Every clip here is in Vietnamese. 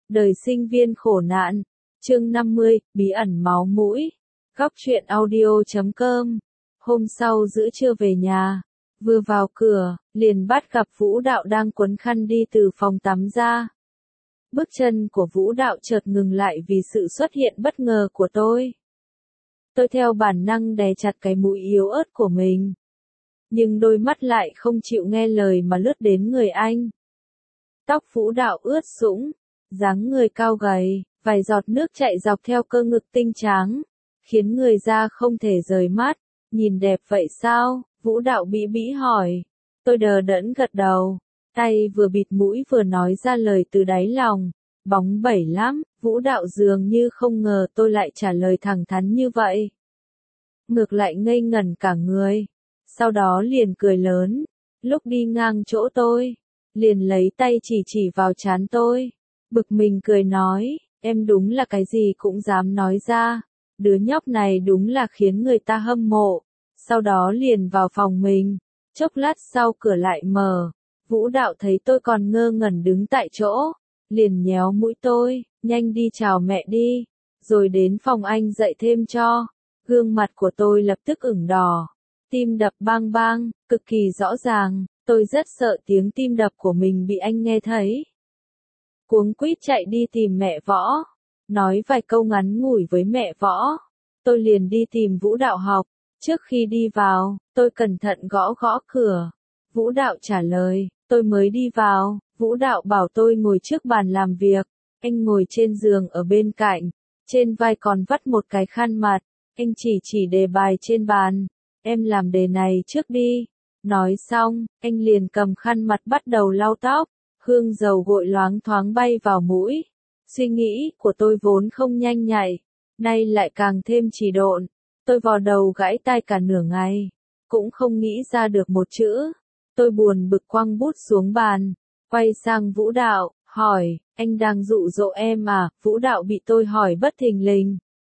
Đời sinh viên khổ nạn. Chương 50, bí ẩn máu mũi. Góc truyện audio.com. Hôm sau giữa trưa về nhà, vừa vào cửa, liền bắt gặp Vũ Đạo đang quấn khăn đi từ phòng tắm ra. Bước chân của Vũ Đạo chợt ngừng lại vì sự xuất hiện bất ngờ của tôi. Tôi theo bản năng đè chặt cái mũi yếu ớt của mình. Nhưng đôi mắt lại không chịu nghe lời mà lướt đến người anh. Tóc Vũ Đạo ướt sũng, dáng người cao gầy, vài giọt nước chảy dọc theo cơ ngực tinh trắng, khiến người da không thể rời mắt. Nhìn đẹp vậy sao? Vũ Đạo bĩ bĩ hỏi. Tôi đờ đẫn gật đầu, tay vừa bịt mũi vừa nói ra lời từ đáy lòng. Bóng bẩy lắm. Vũ Đạo dường như không ngờ tôi lại trả lời thẳng thắn như vậy. Ngược lại ngây ngẩn cả người. Sau đó liền cười lớn. Lúc đi ngang chỗ tôi, liền lấy tay chỉ vào trán tôi. Bực mình cười nói, em đúng là cái gì cũng dám nói ra. Đứa nhóc này đúng là khiến người ta hâm mộ. Sau đó liền vào phòng mình. Chốc lát sau cửa lại mở. Vũ Đạo thấy tôi còn ngơ ngẩn đứng tại chỗ, liền nhéo mũi tôi, nhanh đi chào mẹ đi, rồi đến phòng anh dạy thêm cho. Gương mặt của tôi lập tức ửng đỏ, tim đập bang bang, cực kỳ rõ ràng. Tôi rất sợ tiếng tim đập của mình bị anh nghe thấy. Cuống quýt chạy đi tìm mẹ Võ, nói vài câu ngắn ngủi với mẹ Võ. Tôi liền đi tìm Vũ Đạo học. Trước khi đi vào, tôi cẩn thận gõ cửa. Vũ Đạo trả lời, tôi mới đi vào. Vũ Đạo bảo tôi ngồi trước bàn làm việc. Anh ngồi trên giường ở bên cạnh, trên vai còn vắt một cái khăn mặt. Anh chỉ đề bài trên bàn. Em làm đề này trước đi. Nói xong, anh liền cầm khăn mặt bắt đầu lau tóc. Hương dầu gội loáng thoáng bay vào mũi. Suy nghĩ của tôi vốn không nhanh nhạy, nay lại càng thêm trì độn. Tôi vò đầu gãi tai cả nửa ngày, cũng không nghĩ ra được một chữ. Tôi buồn bực quăng bút xuống bàn, quay sang Vũ Đạo, hỏi, anh đang dụ dỗ em à? Vũ Đạo bị tôi hỏi bất thình lình,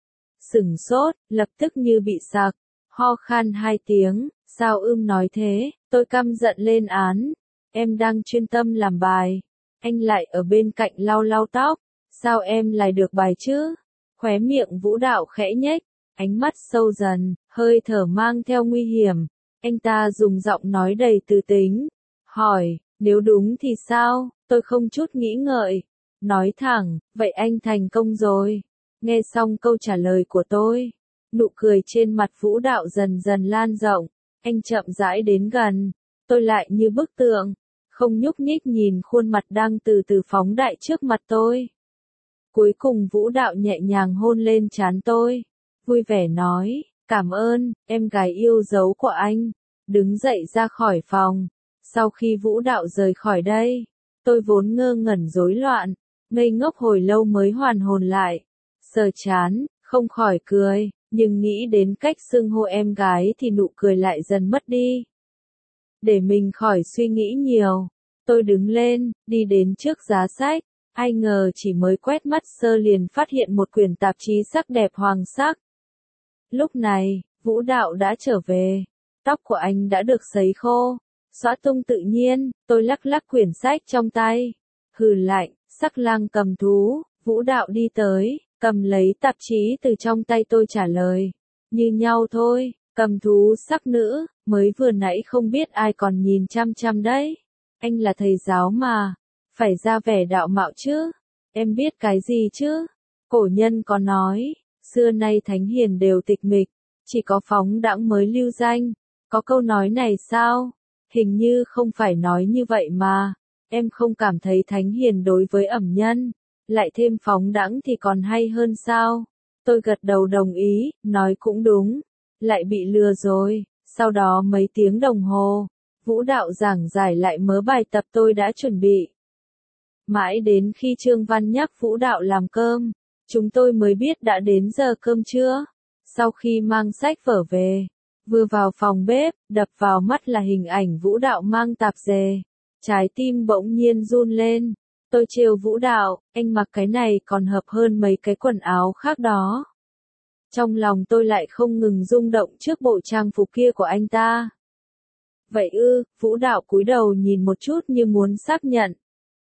sửng sốt, lập tức như bị sặc, ho khan 2 tiếng, sao nói thế? Tôi căm giận lên án, em đang chuyên tâm làm bài, anh lại ở bên cạnh lau tóc, sao em lại được bài chứ? Khóe miệng Vũ Đạo khẽ nhếch, ánh mắt sâu dần, hơi thở mang theo nguy hiểm. Anh ta dùng giọng nói đầy tư tính, hỏi, nếu đúng thì sao? Tôi không chút nghĩ ngợi, nói thẳng, vậy anh thành công rồi. Nghe xong câu trả lời của tôi, nụ cười trên mặt Vũ Đạo dần dần lan rộng. Anh chậm rãi đến gần, tôi lại như bức tượng, không nhúc nhích nhìn khuôn mặt đang từ từ phóng đại trước mặt tôi. Cuối cùng Vũ Đạo nhẹ nhàng hôn lên trán tôi, vui vẻ nói, cảm ơn, em gái yêu dấu của anh. Đứng dậy ra khỏi phòng. Sau khi Vũ Đạo rời khỏi đây, tôi vốn ngơ ngẩn rối loạn, ngây ngốc hồi lâu mới hoàn hồn lại. Sờ trán, không khỏi cười, nhưng nghĩ đến cách xưng hô em gái thì nụ cười lại dần mất đi. Để mình khỏi suy nghĩ nhiều, tôi đứng lên, đi đến trước giá sách. Ai ngờ chỉ mới quét mắt sơ liền phát hiện một quyển tạp chí sắc đẹp hoàng sắc. Lúc này, Vũ Đạo đã trở về. Tóc của anh đã được sấy khô, xõa tung tự nhiên. Tôi lắc lắc quyển sách trong tay. Hừ lạnh, sắc lang cầm thú. Vũ Đạo đi tới, cầm lấy tạp chí từ trong tay tôi trả lời. Như nhau thôi, cầm thú sắc nữ, mới vừa nãy không biết ai còn nhìn chăm chăm đấy. Anh là thầy giáo mà, phải ra vẻ đạo mạo chứ. Em biết cái gì chứ? Cổ nhân có nói, xưa nay thánh hiền đều tịch mịch, chỉ có phóng đãng mới lưu danh. Có câu nói này sao? Hình như không phải nói như vậy mà. Em không cảm thấy thánh hiền đối với ẩm nhân, lại thêm phóng đãng thì còn hay hơn sao? Tôi gật đầu đồng ý, nói cũng đúng. Lại bị lừa rồi. Sau đó mấy tiếng đồng hồ, Vũ Đạo giảng giải lại mớ bài tập tôi đã chuẩn bị. Mãi đến khi Trương Văn nhắc Vũ Đạo làm cơm, chúng tôi mới biết đã đến giờ cơm trưa. Sau khi mang sách vở về, vừa vào phòng bếp, đập vào mắt là hình ảnh Vũ Đạo mang tạp dề. Trái tim bỗng nhiên run lên. Tôi trêu Vũ Đạo, anh mặc cái này còn hợp hơn mấy cái quần áo khác đó. Trong lòng tôi lại không ngừng rung động trước bộ trang phục kia của anh ta. Vậy ư? Vũ Đạo cúi đầu nhìn một chút như muốn xác nhận.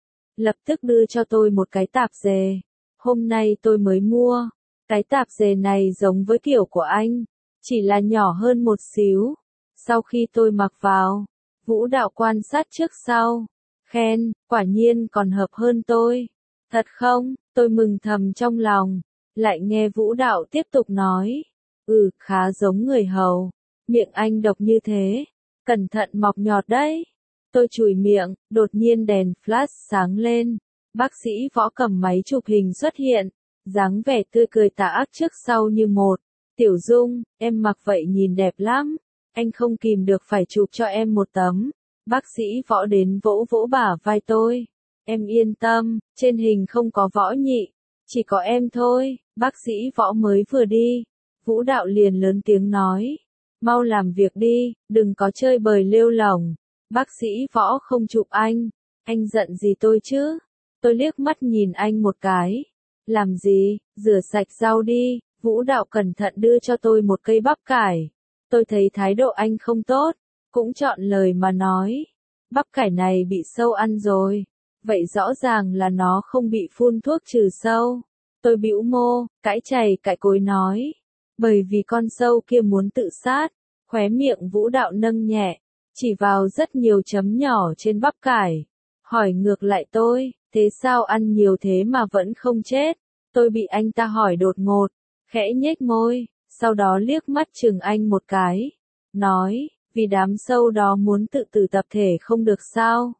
lập tức đưa cho tôi một cái tạp dề. Hôm nay tôi mới mua. Cái tạp dề này giống với kiểu của anh, chỉ là nhỏ hơn một xíu. Sau khi tôi mặc vào, Vũ Đạo quan sát trước sau, khen, quả nhiên còn hợp hơn tôi. Thật không? Tôi mừng thầm trong lòng, lại nghe Vũ Đạo tiếp tục nói. Khá giống người hầu, miệng anh độc như thế, cẩn thận mọc nhọt đấy. Tôi chùi miệng, đột nhiên đèn flash sáng lên, bác sĩ Võ cầm máy chụp hình xuất hiện, dáng vẻ tươi cười tà ác trước sau như một. Tiểu Dung, em mặc vậy nhìn đẹp lắm, anh không kìm được phải chụp cho em một tấm. Bác sĩ Võ đến vỗ vỗ bả vai tôi. Em yên tâm, trên hình không có Võ Nhị, chỉ có em thôi. Bác sĩ Võ mới vừa đi, Vũ Đạo liền lớn tiếng nói. Mau làm việc đi, đừng có chơi bời lêu lỏng. Bác sĩ Võ không chụp anh giận gì tôi chứ? Tôi liếc mắt nhìn anh một cái. Làm gì, rửa sạch rau đi. Vũ Đạo cẩn thận đưa cho tôi một cây bắp cải. Tôi thấy thái độ anh không tốt, cũng chọn lời mà nói. Bắp cải này bị sâu ăn rồi. Vậy rõ ràng là nó không bị phun thuốc trừ sâu. Tôi bĩu môi, cãi chày cãi cối nói. Bởi vì con sâu kia muốn tự sát. Khóe miệng Vũ Đạo nâng nhẹ, chỉ vào rất nhiều chấm nhỏ trên bắp cải. Hỏi ngược lại tôi, thế sao ăn nhiều thế mà vẫn không chết? Tôi bị anh ta hỏi đột ngột, khẽ nhếch môi, sau đó liếc mắt chừng anh một cái. Nói, vì đám sâu đó muốn tự tử tập thể không được sao?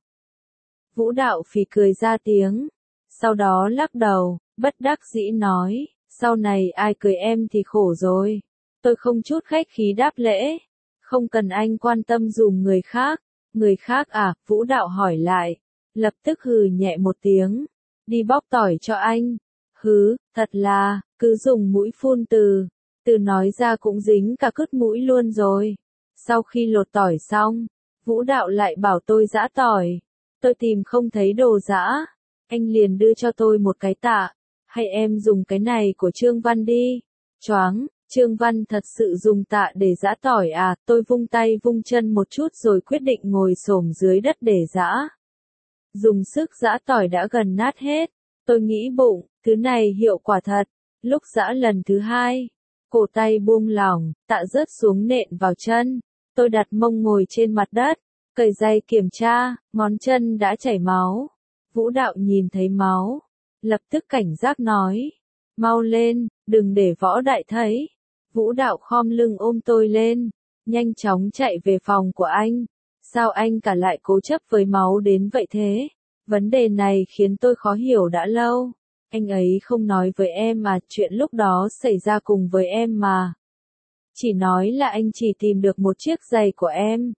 Vũ Đạo phì cười ra tiếng, sau đó lắc đầu, bất đắc dĩ nói, sau này ai cười em thì khổ rồi. Tôi không chút khách khí đáp lễ, không cần anh quan tâm dùm người khác. Người khác à? Vũ Đạo hỏi lại, lập tức hừ nhẹ một tiếng, đi bóc tỏi cho anh. Hứ, thật là, cứ dùng mũi phun từ nói ra cũng dính cả cứt mũi luôn rồi. Sau khi lột tỏi xong, Vũ Đạo lại bảo tôi giã tỏi. Tôi tìm không thấy đồ giã, anh liền đưa cho tôi một cái tạ. Hay em dùng cái này của Trương Văn đi. Choáng, Trương Văn thật sự dùng tạ để giã tỏi à? Tôi vung tay vung chân một chút rồi quyết định ngồi xổm dưới đất để giã. Dùng sức giã tỏi đã gần nát hết. Tôi nghĩ bụng, thứ này hiệu quả thật. Lúc giã lần thứ hai, cổ tay buông lỏng, tạ rớt xuống nện vào chân. Tôi đặt mông ngồi trên mặt đất, cởi giày kiểm tra, ngón chân đã chảy máu. Vũ Đạo nhìn thấy máu, lập tức cảnh giác nói, mau lên, đừng để Võ Đại thấy. Vũ Đạo khom lưng ôm tôi lên, nhanh chóng chạy về phòng của anh. Sao anh cả lại cố chấp với máu đến vậy thế? Vấn đề này khiến tôi khó hiểu đã lâu. Anh ấy không nói với em mà, chuyện lúc đó xảy ra cùng với em mà. Chỉ nói là anh chỉ tìm được một chiếc giày của em.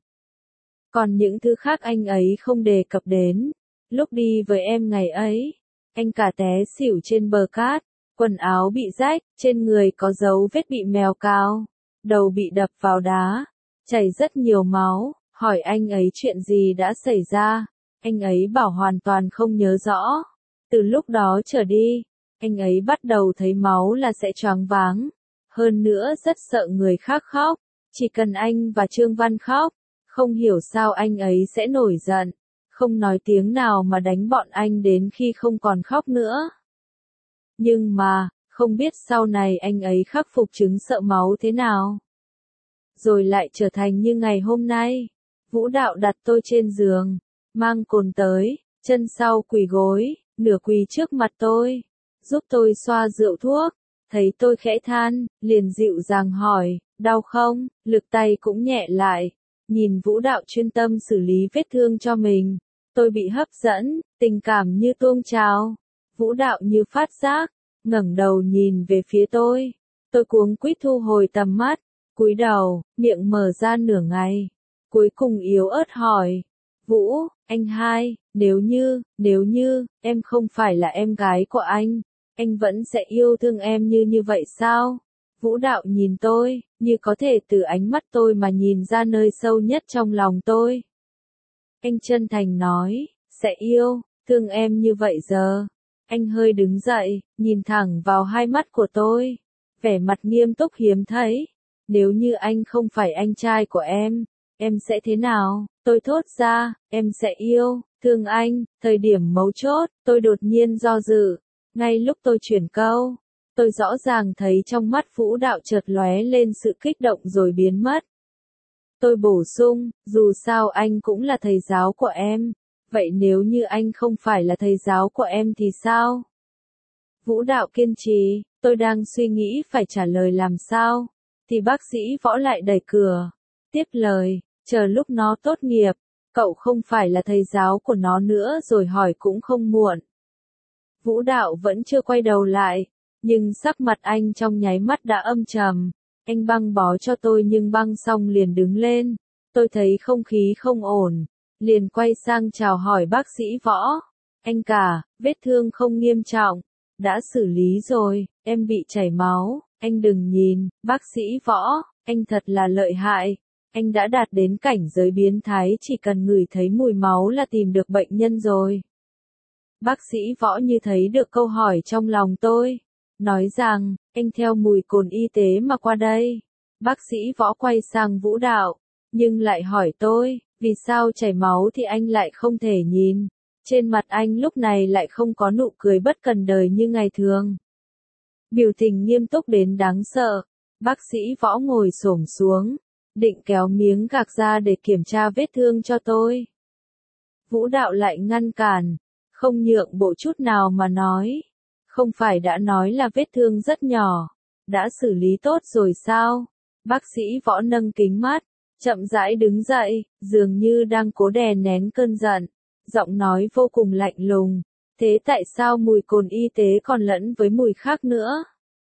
Còn những thứ khác anh ấy không đề cập đến. Lúc đi với em ngày ấy, anh cả té xỉu trên bờ cát, quần áo bị rách, trên người có dấu vết bị mèo cào, đầu bị đập vào đá, chảy rất nhiều máu. Hỏi anh ấy chuyện gì đã xảy ra, anh ấy bảo hoàn toàn không nhớ rõ. Từ lúc đó trở đi, anh ấy bắt đầu thấy máu là sẽ choáng váng. Hơn nữa rất sợ người khác khóc, chỉ cần anh và Trương Văn khóc, không hiểu sao anh ấy sẽ nổi giận, không nói tiếng nào mà đánh bọn anh đến khi không còn khóc nữa. Nhưng mà, không biết sau này anh ấy khắc phục chứng sợ máu thế nào. Rồi lại trở thành như ngày hôm nay. Vũ Đạo đặt tôi trên giường, mang cồn tới, chân sau quỳ gối, nửa quỳ trước mặt tôi, giúp tôi xoa rượu thuốc. Thấy tôi khẽ than, liền dịu dàng hỏi, đau không? Lực tay cũng nhẹ lại. Nhìn Vũ Đạo chuyên tâm xử lý vết thương cho mình, tôi bị hấp dẫn, tình cảm như tuôn trào. Vũ Đạo như phát giác, ngẩng đầu nhìn về phía tôi. Tôi cuống quýt thu hồi tầm mắt, cúi đầu, miệng mở ra nửa ngày. Cuối cùng yếu ớt hỏi, Vũ, anh hai, nếu như, em không phải là em gái của anh vẫn sẽ yêu thương em như vậy sao? Vũ Đạo nhìn tôi, như có thể từ ánh mắt tôi mà nhìn ra nơi sâu nhất trong lòng tôi. Anh chân thành nói, sẽ yêu, thương em như vậy giờ. Anh hơi đứng dậy, nhìn thẳng vào hai mắt của tôi, vẻ mặt nghiêm túc hiếm thấy. Nếu như anh không phải anh trai của em sẽ thế nào? Tôi thốt ra, em sẽ yêu, Thương anh, thời điểm mấu chốt, tôi đột nhiên do dự. Ngay lúc tôi chuyển câu, tôi rõ ràng thấy trong mắt Vũ Đạo chợt lóe lên sự kích động rồi biến mất. Tôi bổ sung, dù sao anh cũng là thầy giáo của em. Vậy nếu như anh không phải là thầy giáo của em thì sao? Vũ Đạo kiên trì, tôi đang suy nghĩ phải trả lời làm sao. Thì bác sĩ Võ lại đẩy cửa. Tiếp lời, chờ lúc nó tốt nghiệp, cậu không phải là thầy giáo của nó nữa rồi hỏi cũng không muộn. Vũ Đạo vẫn chưa quay đầu lại, nhưng sắc mặt anh trong nháy mắt đã âm trầm. Anh băng bó cho tôi nhưng băng xong liền đứng lên. Tôi thấy không khí không ổn, liền quay sang chào hỏi bác sĩ Võ. Anh cả, vết thương không nghiêm trọng, đã xử lý rồi, em bị chảy máu, anh đừng nhìn, bác sĩ Võ, anh thật là lợi hại. Anh đã đạt đến cảnh giới biến thái chỉ cần ngửi thấy mùi máu là tìm được bệnh nhân rồi. Bác sĩ Võ như thấy được câu hỏi trong lòng tôi. Nói rằng, anh theo mùi cồn y tế mà qua đây. Bác sĩ Võ quay sang Vũ Đạo, nhưng lại hỏi tôi, vì sao chảy máu thì anh lại không thể nhìn. Trên mặt anh lúc này lại không có nụ cười bất cần đời như ngày thường. Biểu tình nghiêm túc đến đáng sợ. Bác sĩ Võ ngồi xổm xuống, định kéo miếng gạc ra để kiểm tra vết thương cho tôi. Vũ Đạo lại ngăn cản, không nhượng bộ chút nào mà nói. Không phải đã nói là vết thương rất nhỏ, đã xử lý tốt rồi sao? Bác sĩ Võ nâng kính mắt, chậm rãi đứng dậy, dường như đang cố đè nén cơn giận, giọng nói vô cùng lạnh lùng. Thế tại sao mùi cồn y tế còn lẫn với mùi khác nữa?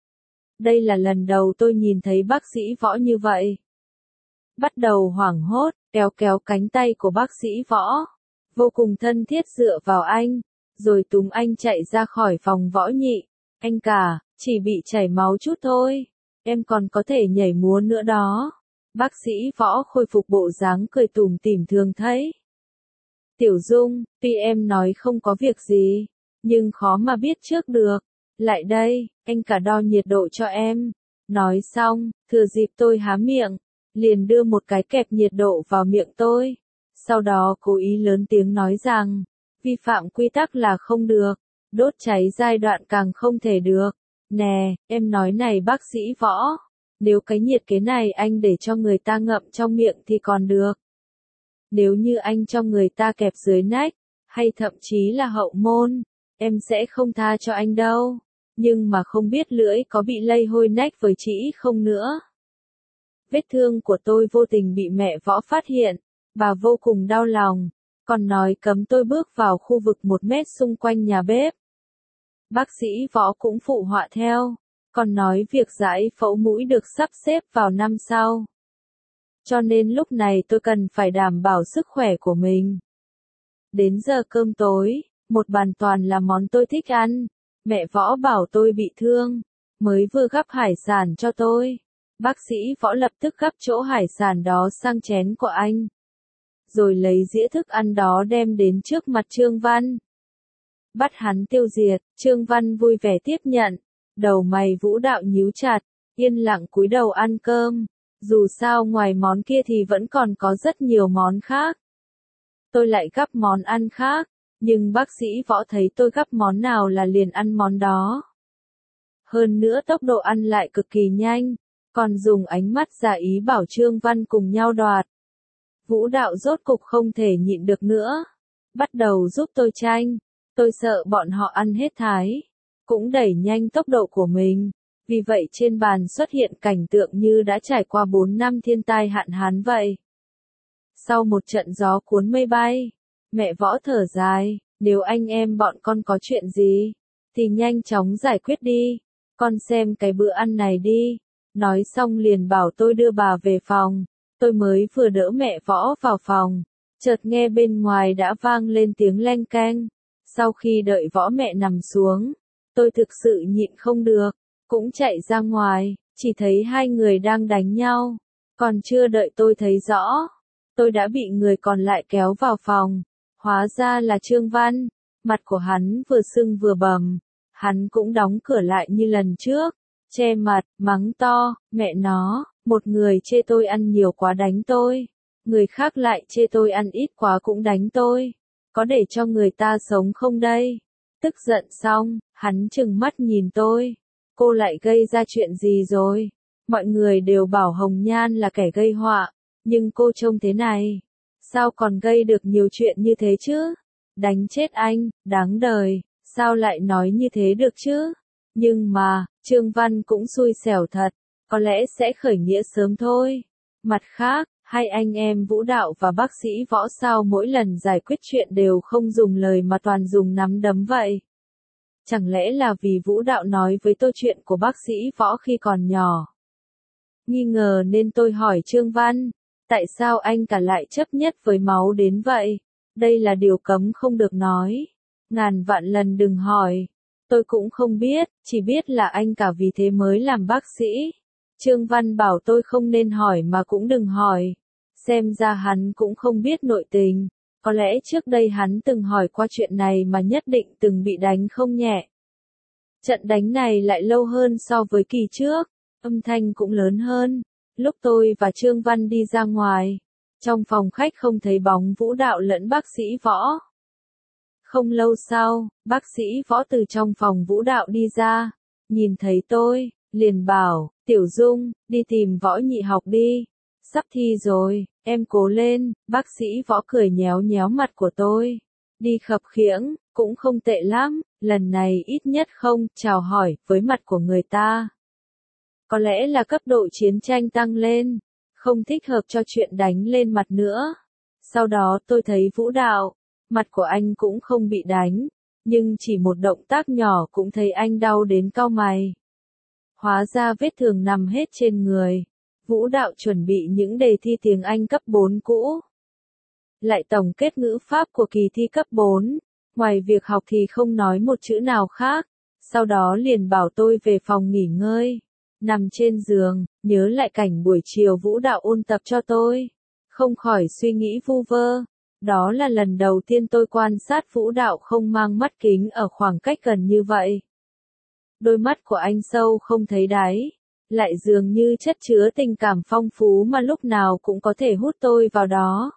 Đây là lần đầu tôi nhìn thấy bác sĩ Võ như vậy. Bắt đầu hoảng hốt, kéo kéo cánh tay của bác sĩ Võ, vô cùng thân thiết dựa vào anh, rồi túm anh chạy ra khỏi phòng Võ Nhị. Anh cả, chỉ bị chảy máu chút thôi, em còn có thể nhảy múa nữa đó. Bác sĩ Võ khôi phục bộ dáng cười tủm tỉm thường thấy. Tiểu Dung, tuy em nói không có việc gì, nhưng khó mà biết trước được. Lại đây, anh cả đo nhiệt độ cho em. Nói xong, thừa dịp tôi há miệng, liền đưa một cái kẹp nhiệt độ vào miệng tôi. Sau đó cố ý lớn tiếng nói rằng, vi phạm quy tắc là không được, đốt cháy giai đoạn càng không thể được. Nè, em nói này bác sĩ Võ, nếu cái nhiệt kế này anh để cho người ta ngậm trong miệng thì còn được. Nếu như anh cho người ta kẹp dưới nách, hay thậm chí là hậu môn, em sẽ không tha cho anh đâu. Nhưng mà không biết lưỡi có bị lây hôi nách với chị không nữa. Vết thương của tôi vô tình bị mẹ Võ phát hiện, bà vô cùng đau lòng, còn nói cấm tôi bước vào khu vực 1 mét xung quanh nhà bếp. Bác sĩ Võ cũng phụ họa theo, còn nói việc giải phẫu mũi được sắp xếp vào năm sau. Cho nên lúc này tôi cần phải đảm bảo sức khỏe của mình. Đến giờ cơm tối, một bàn toàn là món tôi thích ăn. Mẹ Võ bảo tôi bị thương, mới vừa gắp hải sản cho tôi. Bác sĩ Võ lập tức gắp chỗ hải sản đó sang chén của anh, rồi lấy dĩa thức ăn đó đem đến trước mặt Trương Văn. Bắt hắn tiêu diệt, Trương Văn vui vẻ tiếp nhận, đầu mày Vũ Đạo nhíu chặt, yên lặng cúi đầu ăn cơm. Dù sao ngoài món kia thì vẫn còn có rất nhiều món khác. Tôi lại gắp món ăn khác, nhưng bác sĩ Võ thấy tôi gắp món nào là liền ăn món đó. Hơn nữa tốc độ ăn lại cực kỳ nhanh, còn dùng ánh mắt giả ý bảo Trương Văn cùng nhau đoạt. Vũ Đạo rốt cục không thể nhịn được nữa, bắt đầu giúp tôi tranh. Tôi sợ bọn họ ăn hết thái, cũng đẩy nhanh tốc độ của mình. Vì vậy trên bàn xuất hiện cảnh tượng như đã trải qua 4 năm thiên tai hạn hán vậy. Sau một trận gió cuốn mây bay, mẹ Võ thở dài, nếu anh em bọn con có chuyện gì, thì nhanh chóng giải quyết đi, con xem cái bữa ăn này đi. Nói xong liền bảo tôi đưa bà về phòng, tôi mới vừa đỡ mẹ Võ vào phòng, chợt nghe bên ngoài đã vang lên tiếng leng keng. Sau khi đợi Võ mẹ nằm xuống, tôi thực sự nhịn không được, cũng chạy ra ngoài, chỉ thấy hai người đang đánh nhau, còn chưa đợi tôi thấy rõ, tôi đã bị người còn lại kéo vào phòng. Hóa ra là Trương Văn, mặt của hắn vừa sưng vừa bầm, hắn cũng đóng cửa lại như lần trước, che mặt, mắng to, mẹ nó, một người chê tôi ăn nhiều quá đánh tôi, người khác lại chê tôi ăn ít quá cũng đánh tôi. Có để cho người ta sống không đây? Tức giận xong, hắn trừng mắt nhìn tôi. Cô lại gây ra chuyện gì rồi? Mọi người đều bảo Hồng Nhan là kẻ gây họa, nhưng cô trông thế này, sao còn gây được nhiều chuyện như thế chứ? Đánh chết anh, đáng đời, sao lại nói như thế được chứ? Nhưng mà, Trương Văn cũng xui xẻo thật, có lẽ sẽ khởi nghĩa sớm thôi. Mặt khác, hai anh em Vũ Đạo và bác sĩ Võ sao mỗi lần giải quyết chuyện đều không dùng lời mà toàn dùng nắm đấm vậy? Chẳng lẽ là vì Vũ Đạo nói với tôi chuyện của bác sĩ Võ khi còn nhỏ? Nghi ngờ nên tôi hỏi Trương Văn, tại sao anh cả lại chấp nhất với máu đến vậy? Đây là điều cấm không được nói. Ngàn vạn lần đừng hỏi. Tôi cũng không biết, chỉ biết là anh cả vì thế mới làm bác sĩ. Trương Văn bảo tôi không nên hỏi mà cũng đừng hỏi. Xem ra hắn cũng không biết nội tình. Có lẽ trước đây hắn từng hỏi qua chuyện này mà nhất định từng bị đánh không nhẹ. Trận đánh này lại lâu hơn so với kỳ trước, âm thanh cũng lớn hơn. Lúc tôi và Trương Văn đi ra ngoài, trong phòng khách không thấy bóng Vũ Đạo lẫn bác sĩ Võ. Không lâu sau, bác sĩ Võ từ trong phòng Vũ Đạo đi ra, nhìn thấy tôi, liền bảo, Tiểu Dung, đi tìm Võ nhị học đi. Sắp thi rồi, em cố lên. Bác sĩ Võ cười nhéo nhéo mặt của tôi. Đi khập khiễng, cũng không tệ lắm, lần này ít nhất không chào hỏi với mặt của người ta. Có lẽ là cấp độ chiến tranh tăng lên, không thích hợp cho chuyện đánh lên mặt nữa. Sau đó tôi thấy Vũ Đạo, mặt của anh cũng không bị đánh, nhưng chỉ một động tác nhỏ cũng thấy anh đau đến cau mày. Hóa ra vết thương nằm hết trên người. Vũ Đạo chuẩn bị những đề thi tiếng Anh cấp 4 cũ. Lại tổng kết ngữ pháp của kỳ thi cấp 4, ngoài việc học thì không nói một chữ nào khác. Sau đó liền bảo tôi về phòng nghỉ ngơi. Nằm trên giường, nhớ lại cảnh buổi chiều Vũ Đạo ôn tập cho tôi. Không khỏi suy nghĩ vu vơ. Đó là lần đầu tiên tôi quan sát Vũ Đạo không mang mắt kính ở khoảng cách gần như vậy. Đôi mắt của anh sâu không thấy đáy, lại dường như chất chứa tình cảm phong phú mà lúc nào cũng có thể hút tôi vào đó.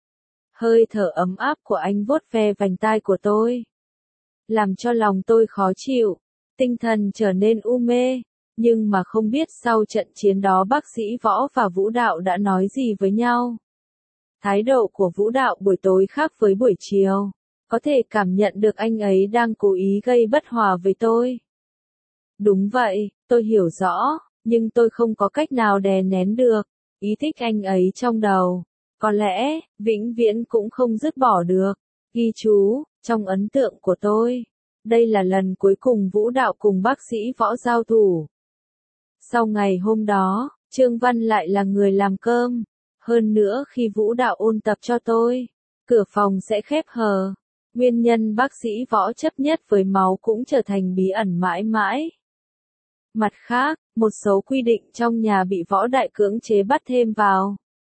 Hơi thở ấm áp của anh vuốt ve vành tai của tôi, làm cho lòng tôi khó chịu, tinh thần trở nên u mê. Nhưng mà không biết sau trận chiến đó bác sĩ Võ và Vũ Đạo đã nói gì với nhau. Thái độ của Vũ Đạo buổi tối khác với buổi chiều, có thể cảm nhận được anh ấy đang cố ý gây bất hòa với tôi. Đúng vậy, tôi hiểu rõ, nhưng tôi không có cách nào đè nén được ý thích anh ấy trong đầu. Có lẽ, vĩnh viễn cũng không dứt bỏ được. Ghi chú, trong ấn tượng của tôi, đây là lần cuối cùng Vũ Đạo cùng bác sĩ Võ giao thủ. Sau ngày hôm đó, Trương Văn lại là người làm cơm. Hơn nữa khi Vũ Đạo ôn tập cho tôi, cửa phòng sẽ khép hờ. Nguyên nhân bác sĩ Võ chấp nhất với máu cũng trở thành bí ẩn mãi mãi. Mặt khác, một số quy định trong nhà bị Võ Đại cưỡng chế bắt thêm vào.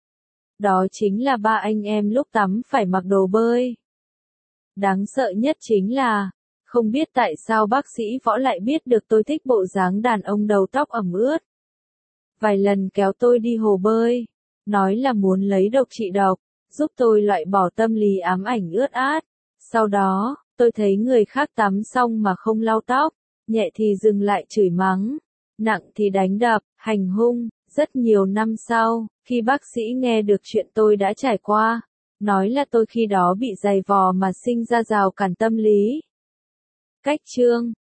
Đó chính là ba anh em lúc tắm phải mặc đồ bơi. Đáng sợ nhất chính là, không biết tại sao bác sĩ Võ lại biết được tôi thích bộ dáng đàn ông đầu tóc ẩm ướt. Vài lần kéo tôi đi hồ bơi, nói là muốn lấy độc trị độc, giúp tôi loại bỏ tâm lý ám ảnh ướt át. Sau đó, tôi thấy người khác tắm xong mà không lau tóc, nhẹ thì dừng lại chửi mắng, nặng thì đánh đập, hành hung. Rất nhiều năm sau, khi bác sĩ nghe được chuyện tôi đã trải qua, nói là tôi khi đó bị dày vò mà sinh ra rào cản tâm lý. Cách chương